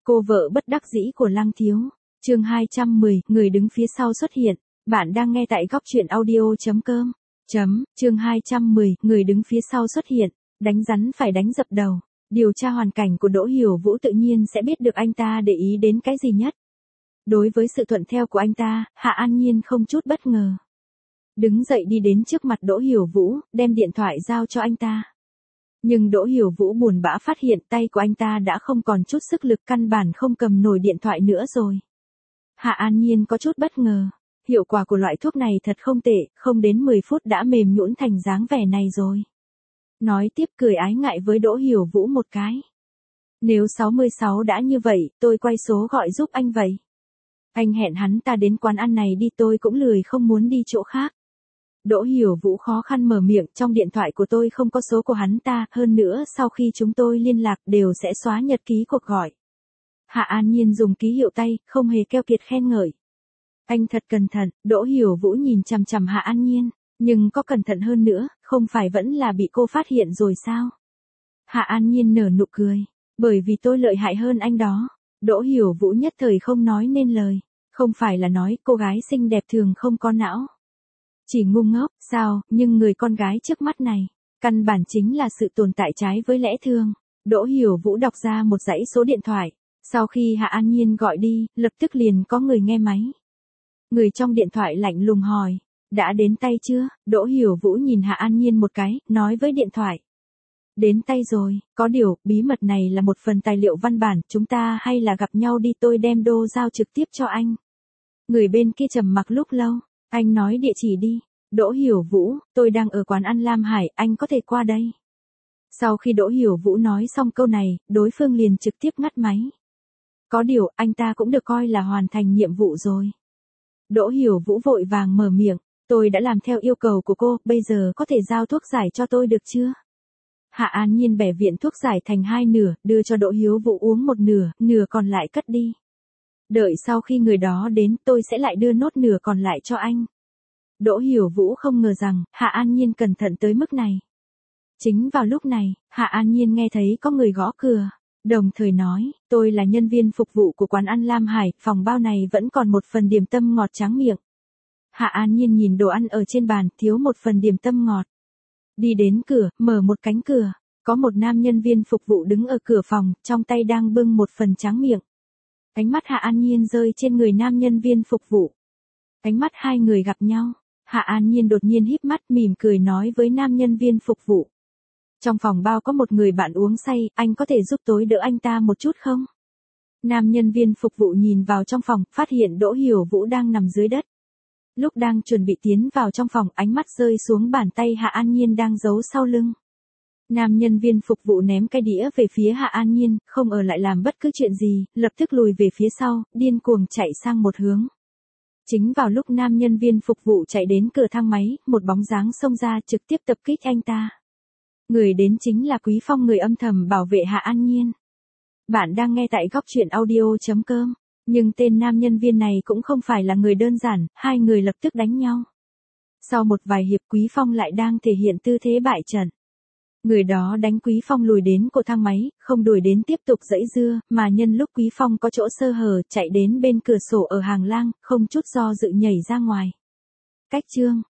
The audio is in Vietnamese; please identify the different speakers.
Speaker 1: Cô vợ bất đắc dĩ của Lăng Thiếu. Chương 210, người đứng phía sau xuất hiện. Bạn đang nghe tại góc truyện audio.com. Chương 210, người đứng phía sau xuất hiện. Đánh rắn phải đánh dập đầu. Điều tra hoàn cảnh của Đỗ Hiểu Vũ tự nhiên sẽ biết được anh ta để ý đến cái gì nhất. Đối với sự thuận theo của anh ta, Hạ An Nhiên không chút bất ngờ. Đứng dậy đi đến trước mặt Đỗ Hiểu Vũ, đem điện thoại giao cho anh ta. Nhưng Đỗ Hiểu Vũ buồn bã phát hiện tay của anh ta đã không còn chút sức lực, căn bản không cầm nổi điện thoại nữa rồi. Hạ An Nhiên có chút bất ngờ. Hiệu quả của loại thuốc này thật không tệ, không đến 10 phút đã mềm nhũn thành dáng vẻ này rồi. Nói tiếp cười ái ngại với Đỗ Hiểu Vũ một cái. Nếu 66 đã như vậy, tôi quay số gọi giúp anh vậy. Anh hẹn hắn ta đến quán ăn này đi, tôi cũng lười không muốn đi chỗ khác. Đỗ Hiểu Vũ khó khăn mở miệng, trong điện thoại của tôi không có số của hắn ta, hơn nữa sau khi chúng tôi liên lạc đều sẽ xóa nhật ký cuộc gọi. Hạ An Nhiên dùng ký hiệu tay, không hề keo kiệt khen ngợi. Anh thật cẩn thận. Đỗ Hiểu Vũ nhìn chằm chằm Hạ An Nhiên, nhưng có cẩn thận hơn nữa, không phải vẫn là bị cô phát hiện rồi sao? Hạ An Nhiên nở nụ cười, bởi vì tôi lợi hại hơn anh đó. Đỗ Hiểu Vũ nhất thời không nói nên lời, không phải là nói cô gái xinh đẹp thường không có não. Chỉ ngu ngốc, sao, nhưng người con gái trước mắt này, căn bản chính là sự tồn tại trái với lẽ thường. Đỗ Hiểu Vũ đọc ra một dãy số điện thoại, sau khi Hạ An Nhiên gọi đi, lập tức liền có người nghe máy. Người trong điện thoại lạnh lùng hỏi, đã đến tay chưa? Đỗ Hiểu Vũ nhìn Hạ An Nhiên một cái, nói với điện thoại. Đến tay rồi, có điều, bí mật này là một phần tài liệu văn bản, chúng ta hay là gặp nhau đi, tôi đem đô giao trực tiếp cho anh. Người bên kia trầm mặc lúc lâu, anh nói địa chỉ đi. Đỗ Hiểu Vũ, tôi đang ở quán ăn Lam Hải, anh có thể qua đây. Sau khi Đỗ Hiểu Vũ nói xong câu này, đối phương liền trực tiếp ngắt máy. Có điều, anh ta cũng được coi là hoàn thành nhiệm vụ rồi. Đỗ Hiểu Vũ vội vàng mở miệng, tôi đã làm theo yêu cầu của cô, bây giờ có thể giao thuốc giải cho tôi được chưa? Hạ An Nhiên bẻ viện thuốc giải thành hai nửa, đưa cho Đỗ Hiểu Vũ uống một nửa, nửa còn lại cất đi. Đợi sau khi người đó đến, tôi sẽ lại đưa nốt nửa còn lại cho anh. Đỗ Hiểu Vũ không ngờ rằng, Hạ An Nhiên cẩn thận tới mức này. Chính vào lúc này, Hạ An Nhiên nghe thấy có người gõ cửa, đồng thời nói, tôi là nhân viên phục vụ của quán ăn Lam Hải, phòng bao này vẫn còn một phần điểm tâm ngọt tráng miệng. Hạ An Nhiên nhìn đồ ăn ở trên bàn, thiếu một phần điểm tâm ngọt. Đi đến cửa, mở một cánh cửa, có một nam nhân viên phục vụ đứng ở cửa phòng, trong tay đang bưng một phần tráng miệng. Ánh mắt Hạ An Nhiên rơi trên người nam nhân viên phục vụ. Ánh mắt hai người gặp nhau, Hạ An Nhiên đột nhiên híp mắt mỉm cười nói với nam nhân viên phục vụ. Trong phòng bao có một người bạn uống say, anh có thể giúp tối đỡ anh ta một chút không? Nam nhân viên phục vụ nhìn vào trong phòng, phát hiện Đỗ Hiểu Vũ đang nằm dưới đất. Lúc đang chuẩn bị tiến vào trong phòng, ánh mắt rơi xuống bàn tay Hạ An Nhiên đang giấu sau lưng. Nam nhân viên phục vụ ném cái đĩa về phía Hạ An Nhiên, không ở lại làm bất cứ chuyện gì, lập tức lùi về phía sau, điên cuồng chạy sang một hướng. Chính vào lúc nam nhân viên phục vụ chạy đến cửa thang máy, một bóng dáng xông ra trực tiếp tập kích anh ta. Người đến chính là Quý Phong, người âm thầm bảo vệ Hạ An Nhiên. Bạn đang nghe tại góc truyện audio.com, nhưng tên nam nhân viên này cũng không phải là người đơn giản, hai người lập tức đánh nhau. Sau một vài hiệp, Quý Phong lại đang thể hiện tư thế bại trận. Người đó đánh Quý Phong lùi đến cổ thang máy, không đuổi đến tiếp tục giãy giụa, mà nhân lúc Quý Phong có chỗ sơ hở, chạy đến bên cửa sổ ở hàng lang, không chút do dự nhảy ra ngoài. Cách chương